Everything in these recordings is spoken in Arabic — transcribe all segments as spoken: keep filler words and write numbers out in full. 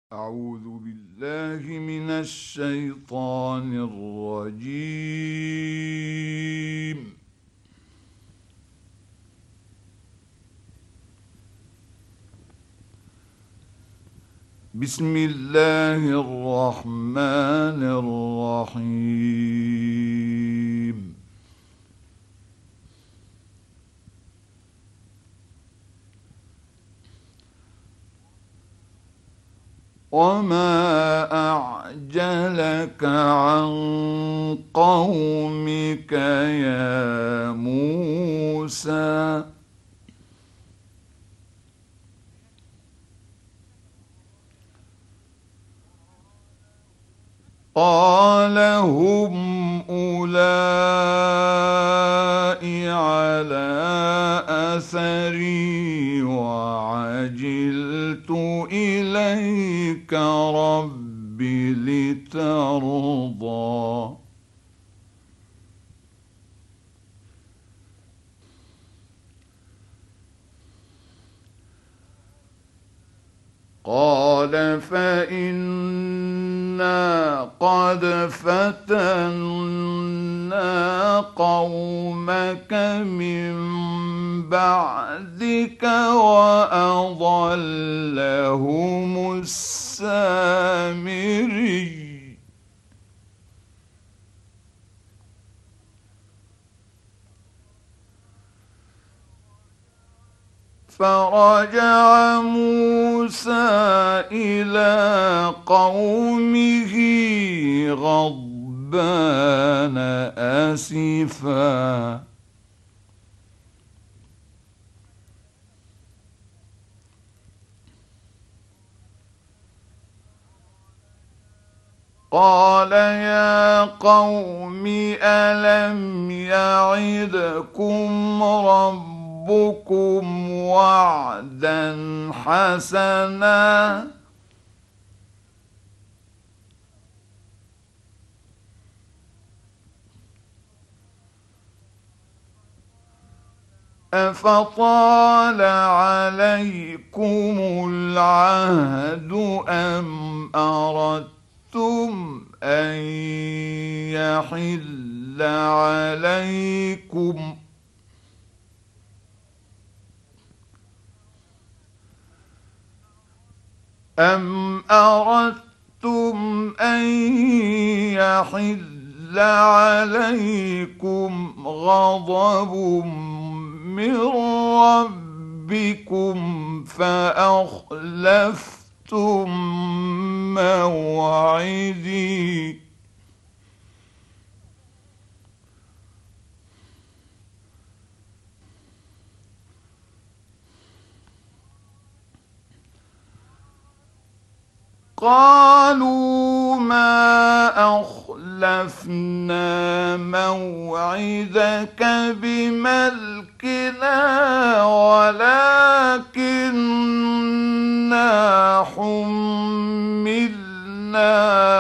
أعوذ بالله من الشيطان الرجيم. بسم الله الرحمن الرحيم. وما أعجلك عن قومك يا موسى؟ قال هم أولئك على أثري وعجلت إليك رب لترضى. قال فإنا قد فتنا قومك من بعدك وأضلهم السامري. فرجع موسى إلى قومه غضبان آسفا. قال يا قوم ألم يعدكم ربكم ربكم وعدا حسنا أفطال عليكم العهد أم أردتم أن يحل عليكم أم أردتم أن يحل عليكم غضب من ربكم فأخلفتم موعدي. قالوا ما أخلفنا موعدك بملكنا ولكننا حملنا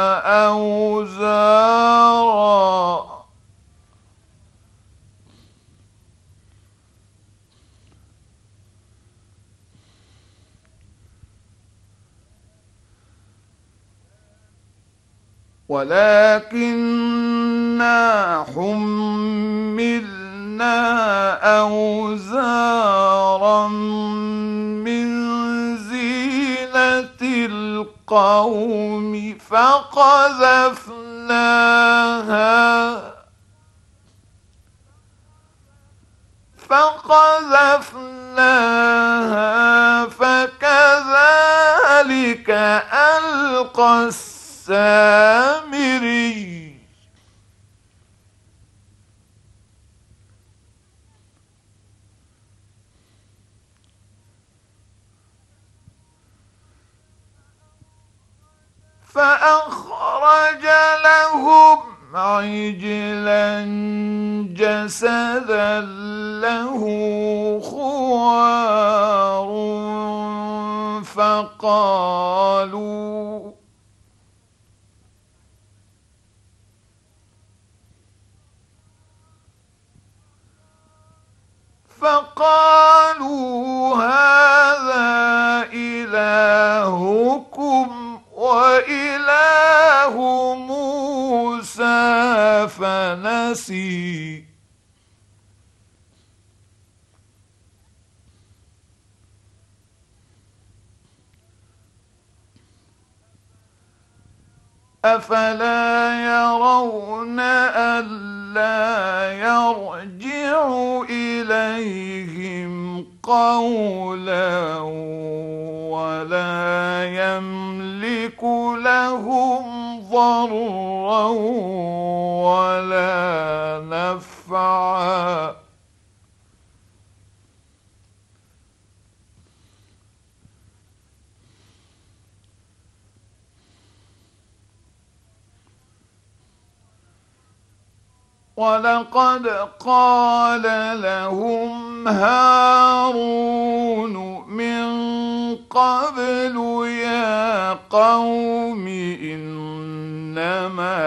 أوزارا ولكننا حملنا أوزارا من زينة القوم فقذفناها فقذفناها فكذلك ألقى السامري. فأخرج لهم عجلا جسدا له خوار فقالوا فقالوا هذا إلهكم وإله موسى فنسي أفلا يرون ألا يرجع إليهم قولا ولا يملك لهم ضرا ولا نفعا ولقد قال لهم هارون من قبل يا قوم إنما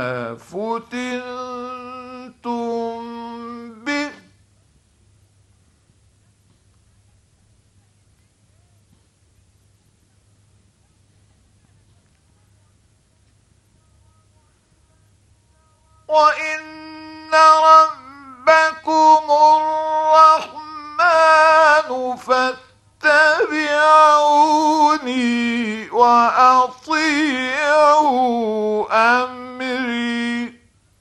فتنتم به وإن ربكم الرحمن فاتبعوني وأطيعوا أمري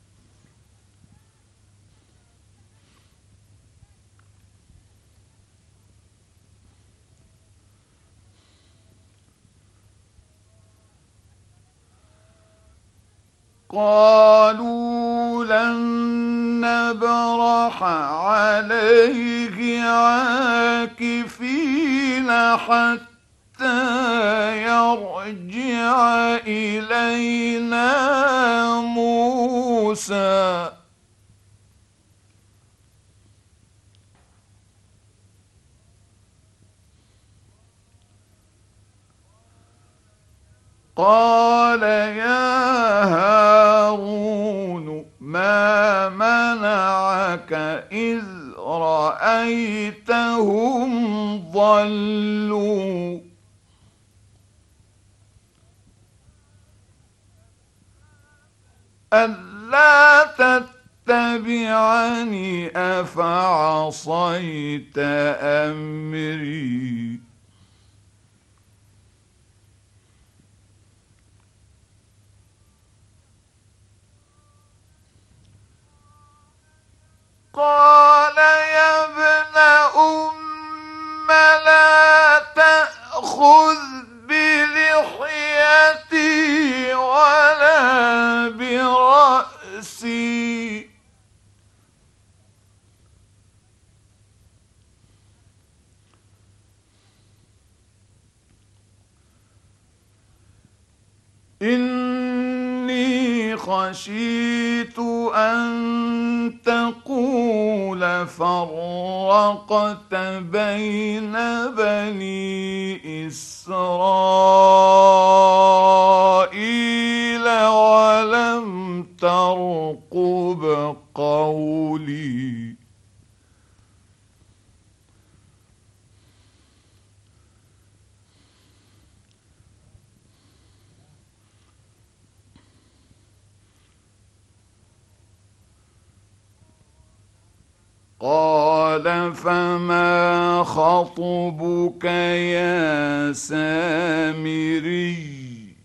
قالوا لن نبرح عليه عاكفين حتى يرجع إلينا موسى قال يا هارون ما منعك إذ رأيتهم ضلوا ألا تتبعني أفعصيت أمري قال يا ابن أم لا تأخذ بلحيتي ولا برأسي إني خشيت أن تقول فرقت بين بني إسرائيل ولم ترقب قولي قال فما خطبك يا سامري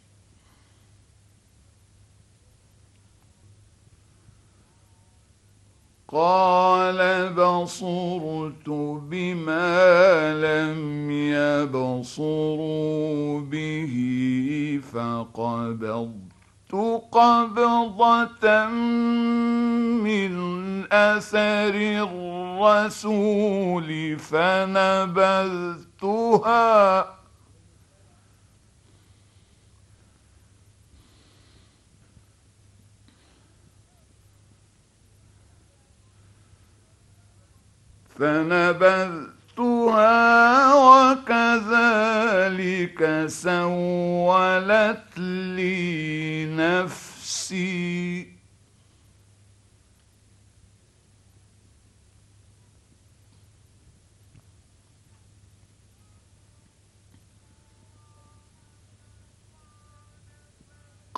قال بصرت بما لم يبصروا به فقبضت قبضة من أثر الرسول فنبذتها فنبذتها وكذلك سولت لي نفسي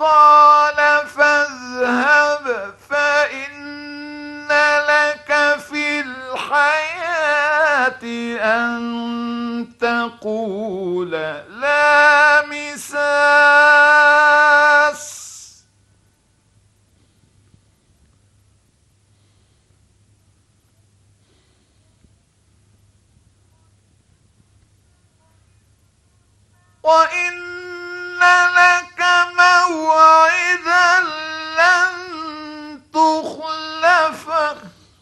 قال فاذهب فإن لك في الحياة أن تقول لا مساس وإن لك موعدا لن تخلفه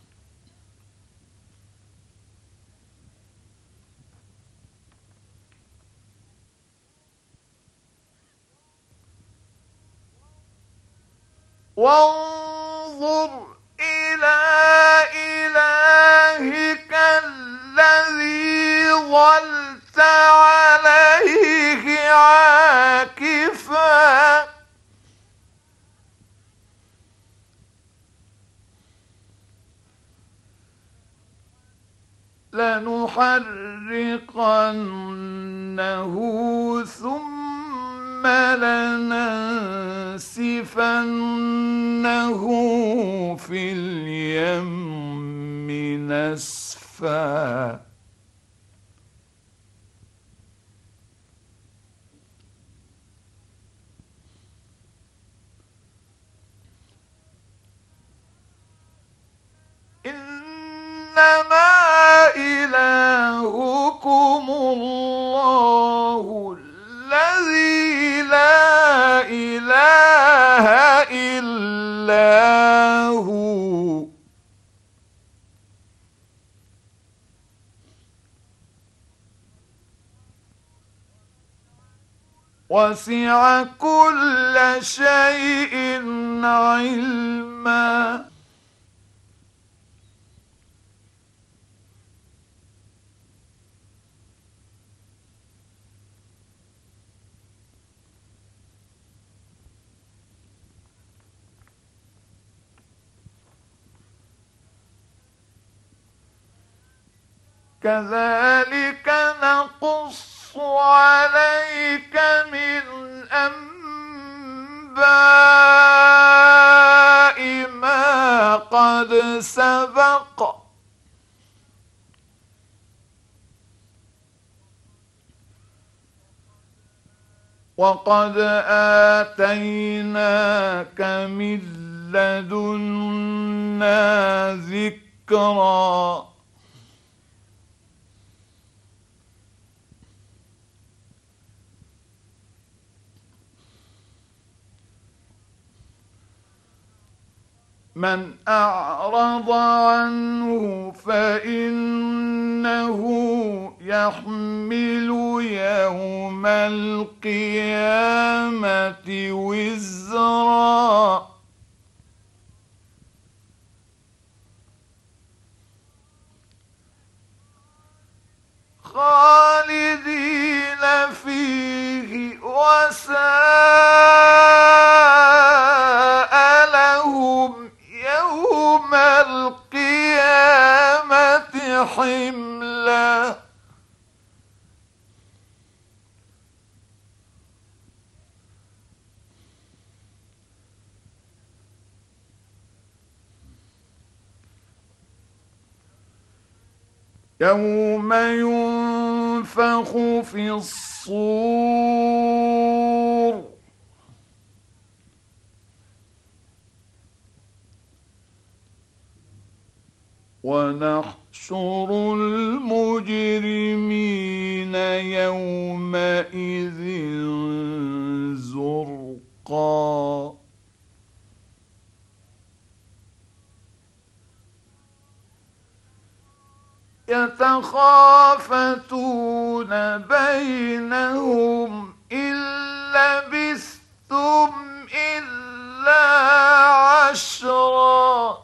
وانظر إلى إلهك الذي ظلت عليه عاكفا لنحرقنه ثم لننسفنه في اليم نسفا إنما إلهكم الله الذي لا إله إلا هو وسع كل شيء علما كذلك نقص عليك من أنباء ما قد سبق وقد آتيناك من لدنا ذكرا من أعرض عنه فإنه يحمل يوم القيامة وزرا خالدين فيه وساء لهم يوم القيامة حملا يوم ينفخ في الصور ونحشر المجرمين يومئذ زرقا يتخافتون بينهم إن لبثتم إلا عشرا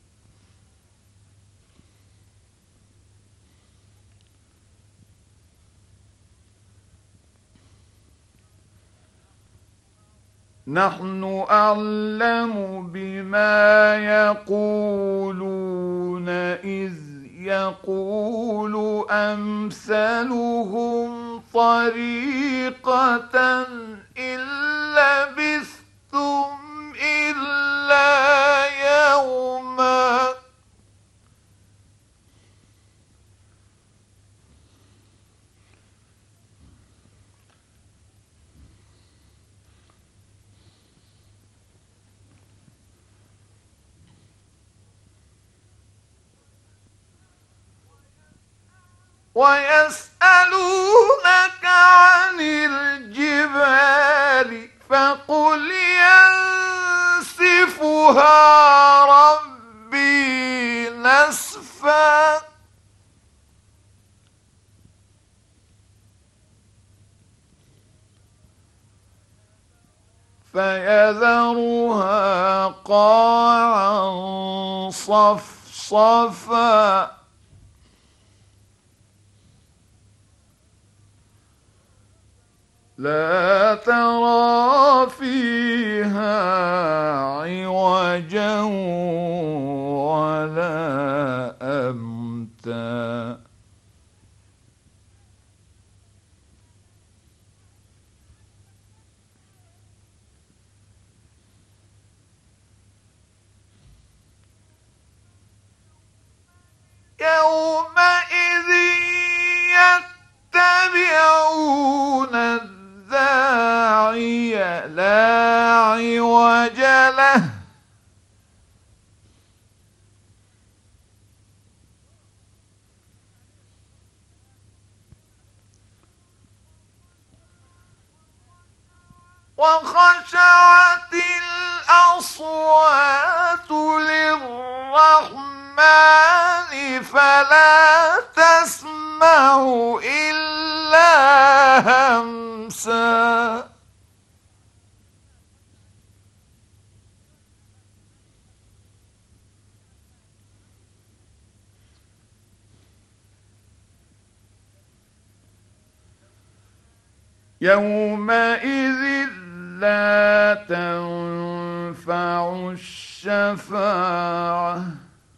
نحن أعلم بما يقولون إذ يقول أمثلهم طريقة إن لبثتم ويسألونك عن الجبال فقل ينسفها ربي نسفا فيذرها قاعا صفصفا لا ترى فيها عوجا ولا أمتا يومئذ يتبعون الداعي لا عوج له وخشعت الأصوات للرحمن فلا تسمع إلا همسا يومئذ لا تنفع الشفاعة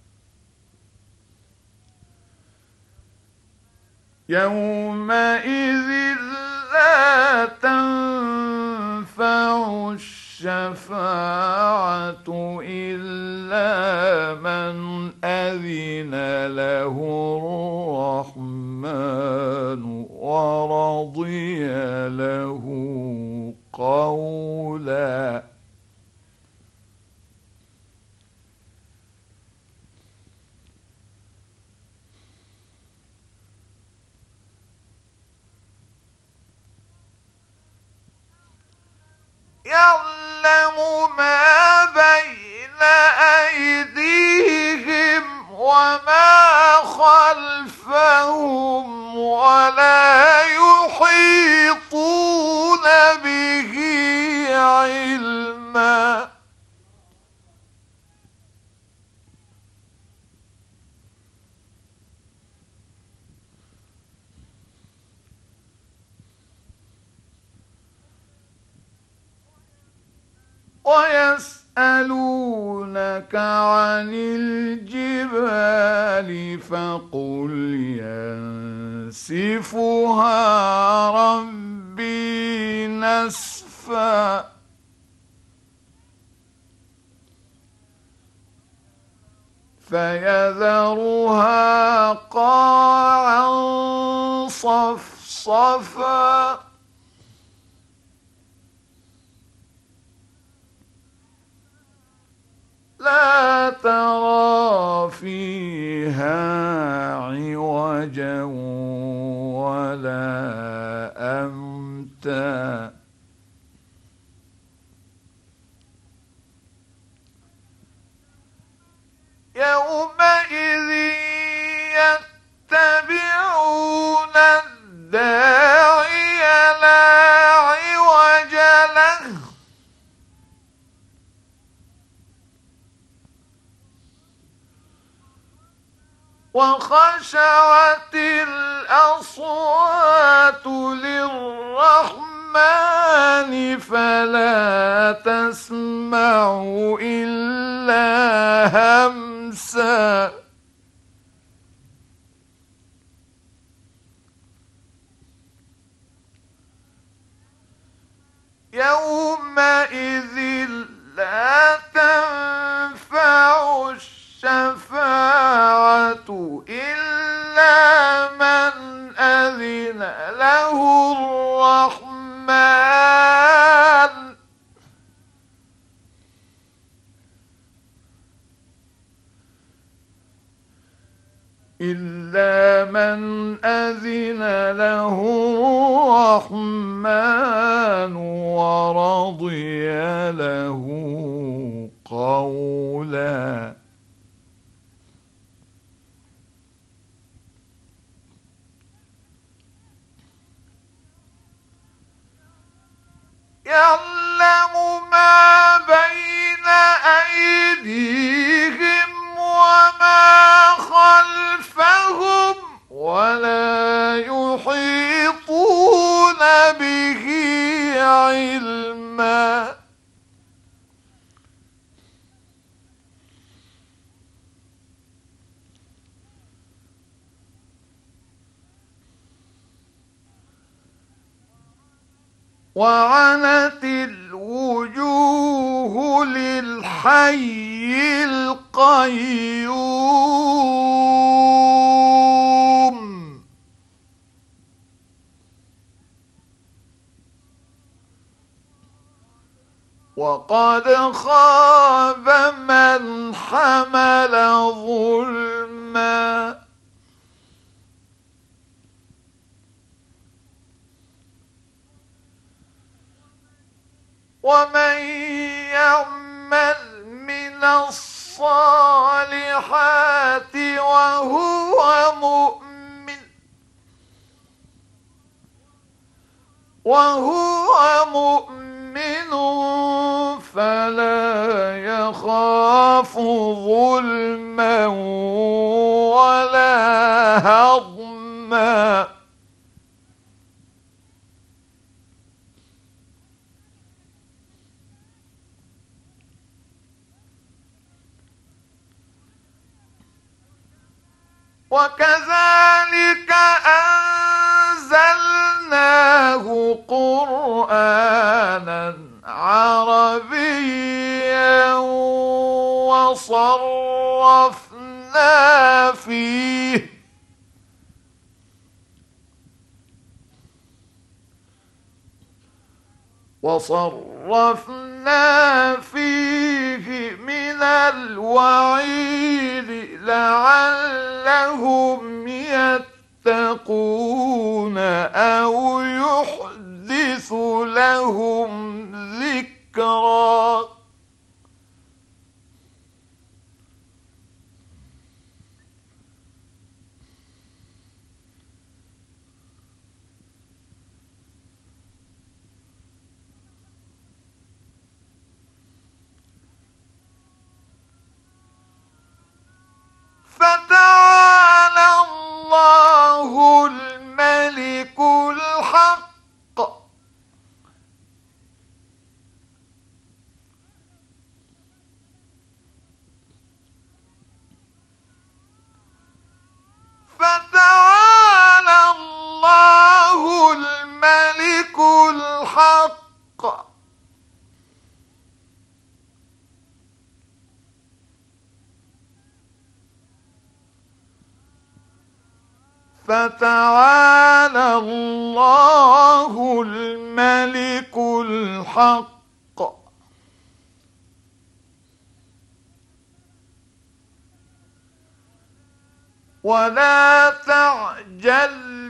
يومئذ لا تنفع الشفاعة إلا من أذن له الرحمن ورضي له قولا يعلم ما بين أيديهم وما خلفهم ولا يحيطون به علما ويسألونك عن الجبال فقل ينسفها ربي نسفا فيذرها قاعا صفصفا لا ترى فيها عوجا ولا أمتا يومئذ يتبعون الداعي لا عوج له وخشعت الأصوات للرحمن فلا تسمع إلا همسا يومئذ لا تنفع الشفاعة إلا من أذن له الرحمن إلا من من أذن له الرحمن ورضي له قولا. يعلم ما بين أيديهم وما خلفهم ولا يحيطون به علما. وعنت الوجوه للحي القيوم وقد خاب من حمل ظلما. ومن يعمل من الصالحات وهو مؤمن وهو مؤمن فلا يخاف ظلما ولا هضما. وكذلك أنزلناه قرآنا عربيا وصرفنا فيه وصرفنا فيه من الوعيد لعلهم يتقون أو يحدث لهم ذكرا. فتعالى الله الملك الحق فتعالى الله الملك الحق فتعالى الله الملك الحق ولا تعجل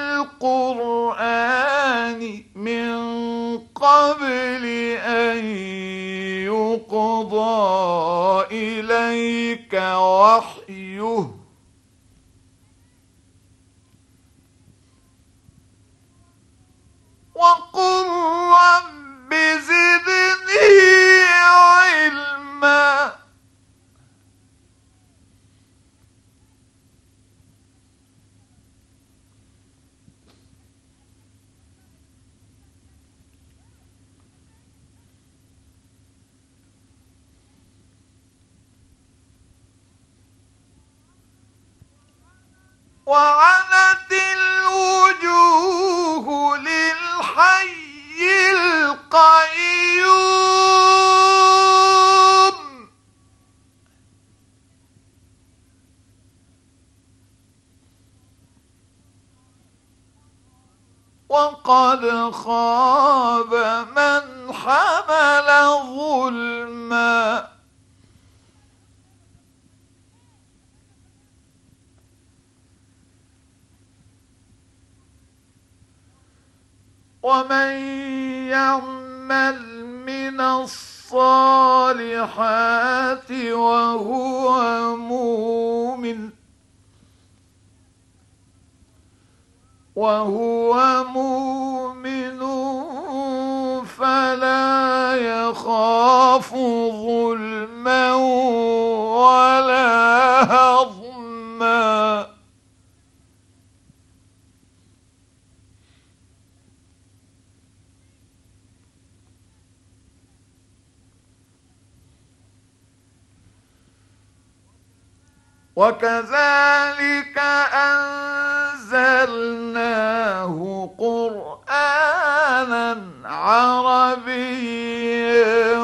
بالقرآن من قبل أن يقضى إليك وحيه وقل رب زدني علما. وعنت الوجوه للحي القيوم وقد خاب من حمل ظلما. ومن يعمل من الصالحات وهو مؤمن وهو مؤمن فلا يخاف ظلما ولا هضما. وكذلك أنزلناه قرآنا عربيا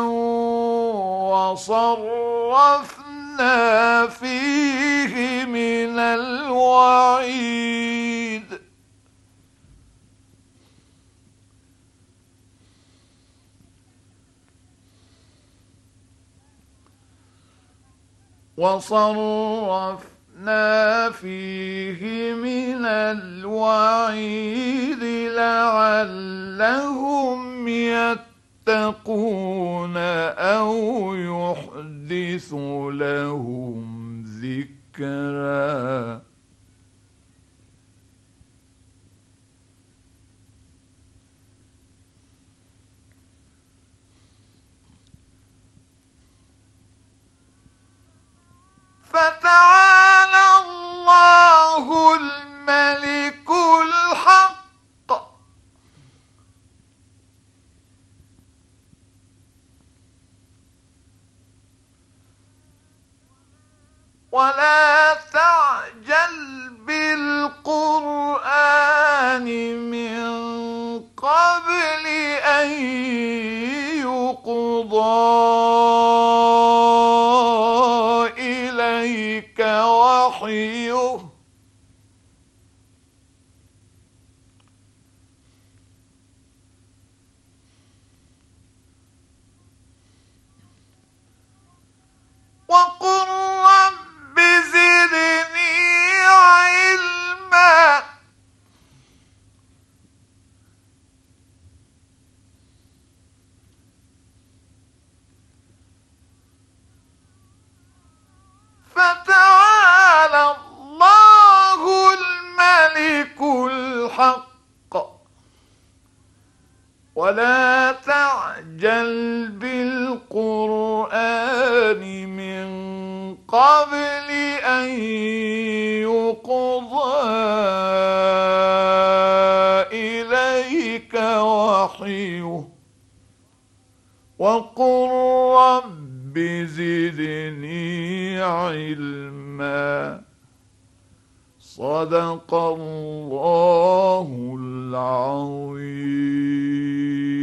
وصرفنا فيه من الوعيد وصرفنا فيه من الوعيد لعلهم يتقون أو يحدث لهم ذكرا. فتعالى الله الملك الحق ولا تعجل بالقرآن من قبل أن يقضى إليك وحيه وقل رب زدني علما. فتعالى الله الملك الحق ولا تعجل بالقرآن من قبل أن يقضى إليك وحيه وقل رب زدني علما. صدق الله العظيم.